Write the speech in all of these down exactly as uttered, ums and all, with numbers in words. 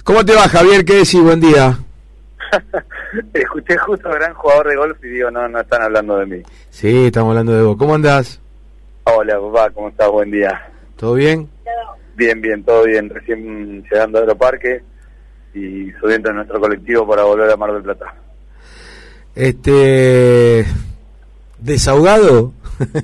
¿Cómo te va, Javier? ¿Qué decís? Buen día. Escuché justo gran jugador de golf y digo, no, no están hablando de mí. Sí, estamos hablando de vos. ¿Cómo andás? Hola, papá, ¿cómo estás? Buen día. ¿Todo bien? Bien, bien, todo bien. Recién llegando a Aeroparque y subiendo a nuestro colectivo para volver a Mar del Plata. Este... ¿Desahogado?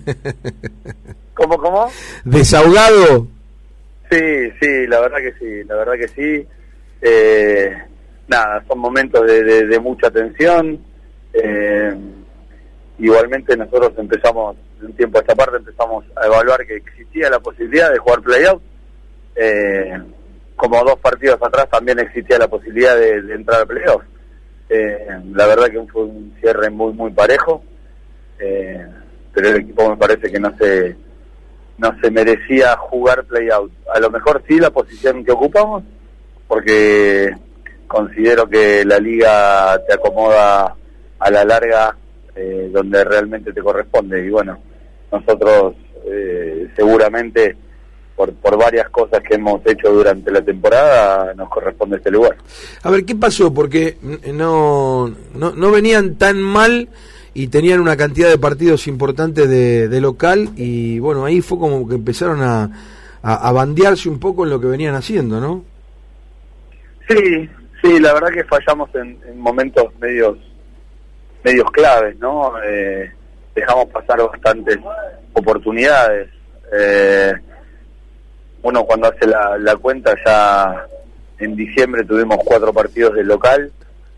¿Cómo, cómo? ¿Desahogado? Sí, sí, la verdad que sí, la verdad que sí. Eh, nada, son momentos de, de, de mucha tensión. Eh, igualmente nosotros empezamos, de un tiempo a esta parte, empezamos a evaluar que existía la posibilidad de jugar play-out. Eh, como dos partidos atrás también existía la posibilidad de, de entrar a play-off. Eh, la verdad que fue un cierre muy, muy parejo. Eh, pero el equipo me parece que no se no se merecía jugar play-out. A lo mejor sí la posición que ocupamos, porque considero que la liga te acomoda a la larga eh, donde realmente te corresponde. Y bueno, nosotros eh, seguramente por, por varias cosas que hemos hecho durante la temporada nos corresponde este lugar. A ver, ¿qué pasó? Porque no, no, no venían tan mal y tenían una cantidad de partidos importantes de, de local, y bueno, ahí fue como que empezaron a, a, a bandearse un poco en lo que venían haciendo, ¿no? Sí, sí, la verdad que fallamos en, en momentos medios medios claves, ¿no? Eh, dejamos pasar bastantes oportunidades. Eh, uno cuando hace la, la cuenta, ya en diciembre tuvimos cuatro partidos de local,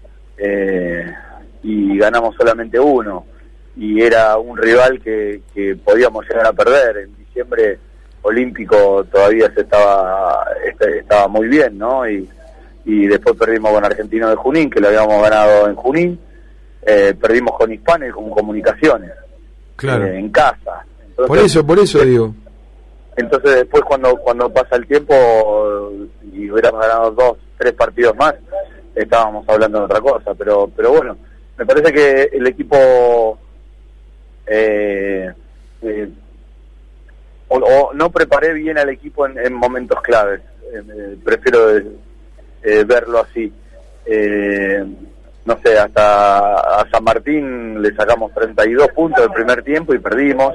eh, y ganamos solamente uno, y era un rival que, que podíamos llegar a perder. En diciembre Olímpico todavía se estaba estaba muy bien, ¿no? Y, y después perdimos con Argentino de Junín, que lo habíamos ganado en Junín, eh, perdimos con Hispano y con Comunicaciones, claro, eh, en casa. Entonces, por eso, por eso digo. Entonces después cuando cuando pasa el tiempo y hubiéramos ganado dos, tres partidos más, estábamos hablando de otra cosa, pero pero bueno, me parece que el equipo eh, eh, o, o no preparé bien al equipo en, en momentos claves. Eh, prefiero eh, verlo así. Eh, no sé, hasta a San Martín le sacamos treinta y dos puntos del primer tiempo y perdimos.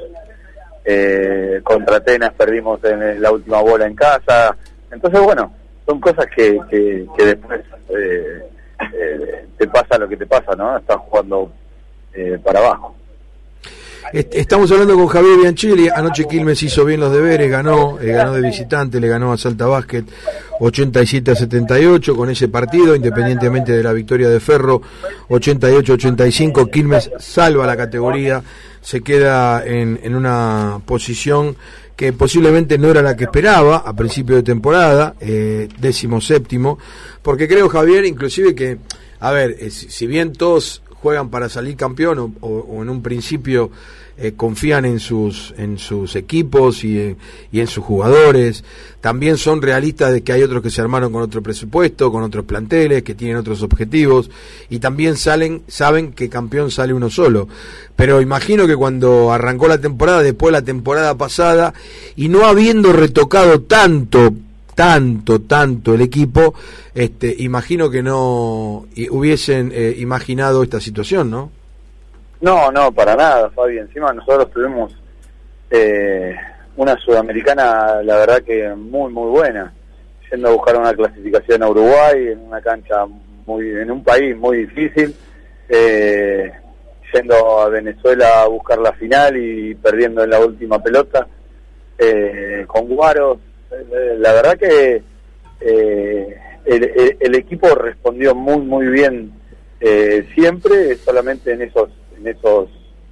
Eh, contra Atenas perdimos en la última bola en casa. Entonces, bueno, son cosas que, que, que después eh, eh, te pasa lo que te pasa, ¿no? Estás jugando eh, para abajo. Estamos hablando con Javier Bianchilli. Anoche Quilmes hizo bien los deberes, ganó, eh, ganó de visitante, le ganó a Salta Basket ochenta y siete a setenta y ocho con ese partido, independientemente de la victoria de Ferro ochenta y ocho a ochenta y cinco. Quilmes salva la categoría, se queda en, en una posición que posiblemente no era la que esperaba a principio de temporada, eh, décimo séptimo, porque creo, Javier, inclusive que, a ver, eh, si, si bien todos juegan para salir campeón o, o, o en un principio eh, confían en sus en sus equipos y, eh, y en sus jugadores, también son realistas de que hay otros que se armaron con otro presupuesto, con otros planteles, que tienen otros objetivos, y también salen saben que campeón sale uno solo. Pero imagino que cuando arrancó la temporada, después de la temporada pasada, y no habiendo retocado tanto tanto, tanto el equipo, este, imagino que no hubiesen eh, imaginado esta situación, ¿no? No, no, para nada, Fabi. Encima nosotros tuvimos eh, una sudamericana, la verdad que muy, muy buena, yendo a buscar una clasificación a Uruguay, en una cancha muy, en un país muy difícil, eh, yendo a Venezuela a buscar la final y perdiendo en la última pelota, eh, con Guaros. La verdad que eh, el, el, el equipo respondió muy muy bien, eh, siempre, solamente en esos en esos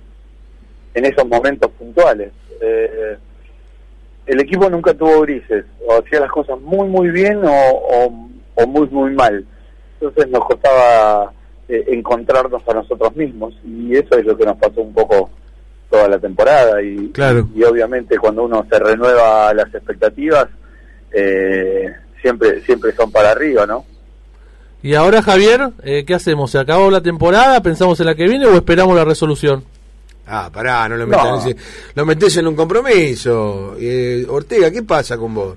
en esos momentos puntuales. Eh, el equipo nunca tuvo grises, o hacía las cosas muy muy bien o, o, o muy muy mal. Entonces nos costaba eh, encontrarnos a nosotros mismos, y eso es lo que nos pasó un poco toda la temporada, y, claro. y, y obviamente cuando uno se renueva las expectativas, eh, siempre siempre son para arriba, ¿no? Y ahora, Javier, eh, ¿qué hacemos? ¿Se acabó la temporada? ¿Pensamos en la que viene o esperamos la resolución? Ah, pará, no lo metas, no. Lo metés en un compromiso. Eh, Ortega, ¿qué pasa con vos?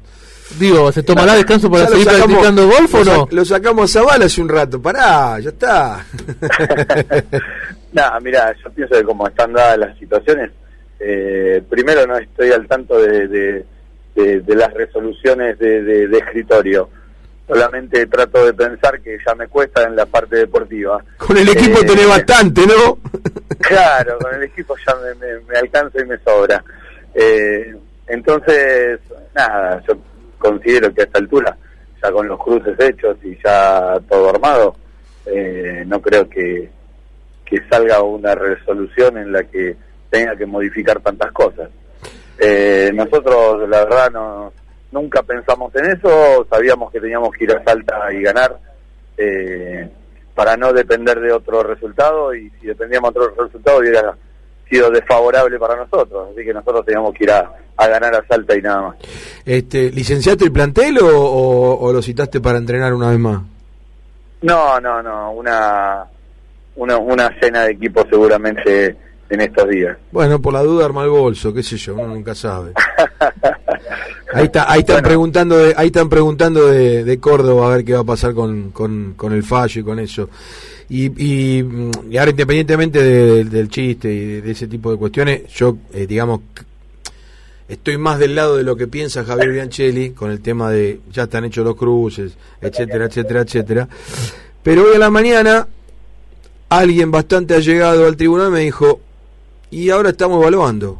Digo, ¿se tomará descanso para seguir sacamos, practicando golf o no? Lo sacamos a Zavala hace un rato, pará, ya está. Nada, mirá, yo pienso que como están dadas las situaciones, eh, primero no estoy al tanto de, de, de, de las resoluciones de, de, de escritorio. Solamente trato de pensar que ya me cuesta en la parte deportiva. Con el equipo eh, tenés bastante, ¿no? Claro, con el equipo ya me, me, me alcanza y me sobra. Eh, entonces, nada, yo considero que a esta altura, ya con los cruces hechos y ya todo armado, eh, no creo que, que salga una resolución en la que tenga que modificar tantas cosas. Eh, nosotros, la verdad, no... nunca pensamos en eso, sabíamos que teníamos que ir a Salta y ganar eh, para no depender de otro resultado, y si dependíamos de otro resultado hubiera sido desfavorable para nosotros, así que nosotros teníamos que ir a, a ganar a Salta y nada más. Este, ¿Licenciaste el plantel o, o, o lo citaste para entrenar una vez más? No, no, no, una, una, una cena de equipo seguramente en estos días. Bueno, por la duda arma el bolso, qué sé yo, uno nunca sabe. Ahí está, ahí están bueno. preguntando de, ahí están preguntando de, de Córdoba a ver qué va a pasar con, con, con el fallo y con eso. Y, y, y ahora, independientemente de, de, del chiste y de, de ese tipo de cuestiones, yo eh, digamos estoy más del lado de lo que piensa Javier Bianchelli con el tema de ya están hechos los cruces, etcétera, etcétera, etcétera. Pero hoy a la mañana alguien bastante allegado al tribunal me dijo: y ahora estamos evaluando.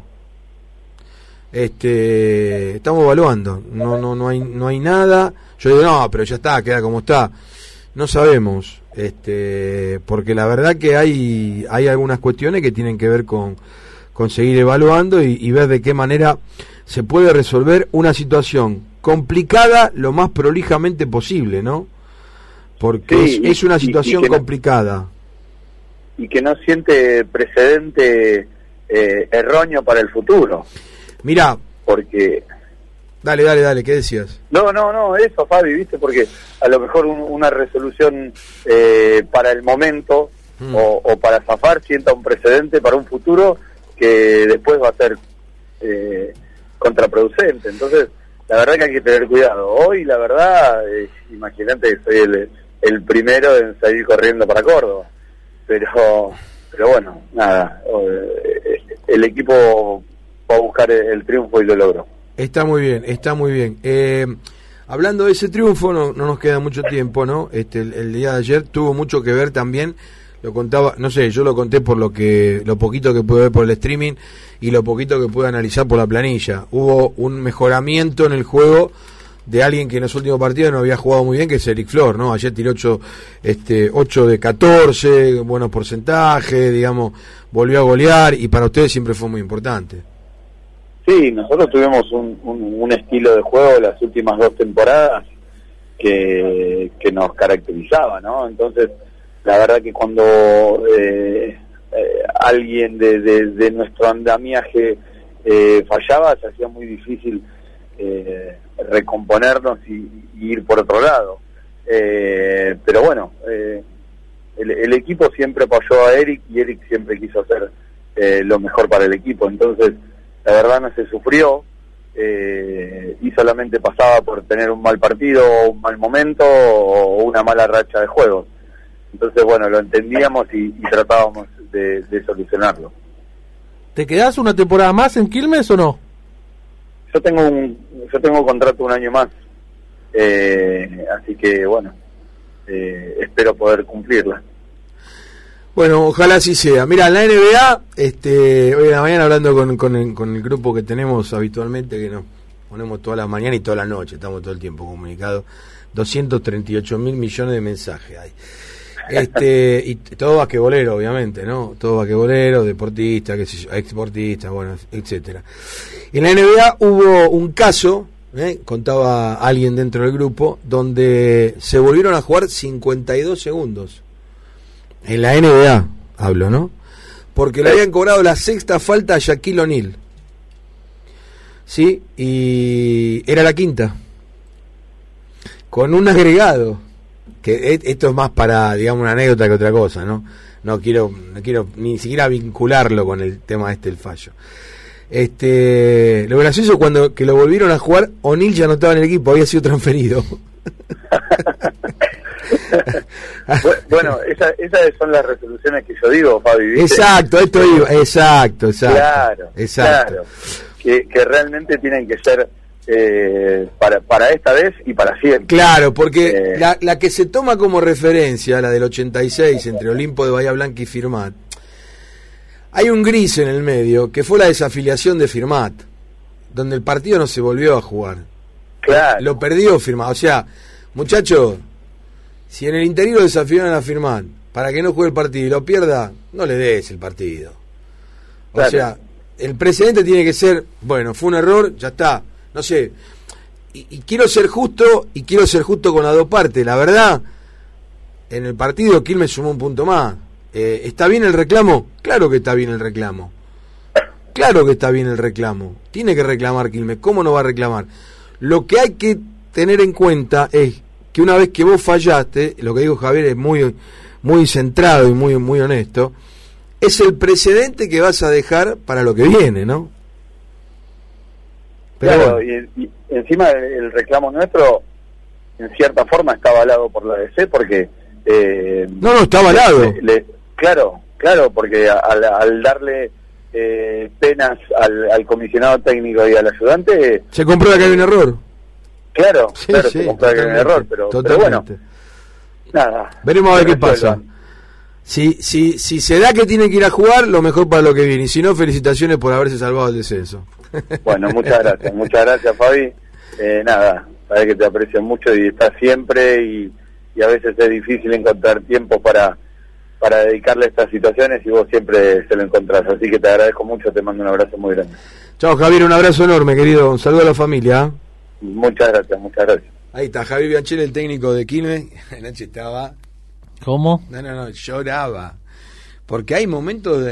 Este, estamos evaluando. No, no, no hay, no hay nada. Yo digo, no, pero ya está, queda como está. No sabemos, este, porque la verdad que hay, hay algunas cuestiones que tienen que ver con, con seguir evaluando y, y ver de qué manera se puede resolver una situación complicada lo más prolijamente posible, ¿no? Porque sí, es, es una situación y, y complicada. No, y que no siente precedente Eh, erróneo para el futuro. Mirá, porque dale, dale, dale, ¿qué decías? No, no, no, eso, Fabi, viste, porque a lo mejor un, una resolución eh, para el momento mm. o, o para zafar sienta un precedente para un futuro que después va a ser eh, contraproducente. Entonces, la verdad que hay que tener cuidado. Hoy, la verdad, eh, imagínate que soy el, el primero en salir corriendo para Córdoba, pero pero bueno, nada, el equipo va a buscar el triunfo y lo logró. Está muy bien, está muy bien. Eh, hablando de ese triunfo, no, no nos queda mucho tiempo, ¿no? Este, el, el día de ayer tuvo mucho que ver también, lo contaba, no sé, yo lo conté por lo que, lo poquito que pude ver por el streaming y lo poquito que pude analizar por la planilla. Hubo un mejoramiento en el juego de alguien que en los últimos partidos no había jugado muy bien, que es Eric Flor, ¿no? Ayer tiró ocho, este, ocho de catorce, buenos porcentajes, digamos, volvió a golear, y para ustedes siempre fue muy importante. Sí, nosotros tuvimos un, un, un estilo de juego las últimas dos temporadas que, que nos caracterizaba, ¿no? Entonces, la verdad que cuando eh, eh, alguien de, de, de nuestro andamiaje eh, fallaba, se hacía muy difícil eh, recomponernos y, y ir por otro lado. Eh, pero bueno, eh, el, el equipo siempre apoyó a Eric y Eric siempre quiso hacer eh, lo mejor para el equipo. Entonces, la verdad no se sufrió eh, y solamente pasaba por tener un mal partido, un mal momento o una mala racha de juegos. Entonces, bueno, lo entendíamos y, y tratábamos de, de solucionarlo. ¿Te quedás una temporada más en Quilmes o no? Yo tengo un yo tengo contrato un año más, eh, así que bueno, eh, espero poder cumplirla. Bueno, ojalá así sea. Mira, en la N B A, este, hoy en la mañana hablando con, con, el, con el grupo que tenemos habitualmente, que nos ponemos toda la mañana y toda la noche, estamos todo el tiempo comunicados, doscientos treinta y ocho mil millones de mensajes hay. Este, y todo basquetbolero, obviamente, ¿no? Todo basquetbolero, deportista, qué sé yo, exportista, bueno, etcétera. En la N B A hubo un caso, ¿eh? Contaba alguien dentro del grupo, donde se volvieron a jugar cincuenta y dos segundos. En la N B A, hablo, ¿no? Porque le habían cobrado la sexta falta a Shaquille O'Neal. ¿Sí? Y era la quinta. Con un agregado. Que esto es más para, digamos, una anécdota que otra cosa, ¿no? No quiero, no quiero ni siquiera vincularlo con el tema este del fallo. Este, lo gracioso cuando que lo volvieron a jugar, O'Neill ya no estaba en el equipo, había sido transferido. Bueno, esa, esas son las resoluciones que yo digo, Fabi, ¿viste? Exacto, esto iba, exacto, exacto. Claro, exacto. claro. Que, que realmente tienen que ser eh, para, para esta vez y para siempre. Claro, porque Eh, la, la que se toma como referencia, la del ochenta y seis, entre Olimpo de Bahía Blanca y Firmat, hay un gris en el medio, que fue la desafiliación de Firmat, donde el partido no se volvió a jugar. claro. Lo perdió Firmat. O sea, muchachos, si en el interior desafiliaron a Firmat para que no juegue el partido y lo pierda, no le des el partido. O Claro. sea, el precedente tiene que ser, bueno, fue un error, ya está. No sé, y, y quiero ser justo, y quiero ser justo con las dos partes. La verdad, en el partido Quilmes sumó un punto más. Eh, ¿Está bien el reclamo? Claro que está bien el reclamo. Claro que está bien el reclamo. Tiene que reclamar Quilmes. ¿Cómo no va a reclamar? Lo que hay que tener en cuenta es que una vez que vos fallaste, lo que dijo Javier es muy, muy centrado y muy, muy honesto, es el precedente que vas a dejar para lo que viene, ¿no? Pero Claro, bueno. y, y encima el, el reclamo nuestro, en cierta forma, está avalado por la D C, porque... Eh, No, no, está avalado. le- le- claro, claro, porque al, al darle eh, penas al, al comisionado técnico y al ayudante... Se comprueba que hay un error. Claro, Sí, claro, sí, se comprueba que hay un totalmente, error, pero, pero bueno, totalmente. nada. Veremos a ver que qué pasa. resuelvan. Si, si, si se da que tiene que ir a jugar, lo mejor para lo que viene. Y si no, felicitaciones por haberse salvado el descenso. Bueno, muchas gracias, muchas gracias, Fabi. Eh, nada, sabes que te aprecio mucho y estás siempre y, y a veces es difícil encontrar tiempo para, para dedicarle a estas situaciones y vos siempre se lo encontrás. Así que te agradezco mucho, te mando un abrazo muy grande. Chao, Javier, un abrazo enorme, querido. Un saludo a la familia. ¿eh? Muchas gracias, muchas gracias. Ahí está, Javier Bianchel, el técnico de Quilmes. Anoche estaba... ¿Cómo? No, no, no, lloraba. Porque hay momentos de...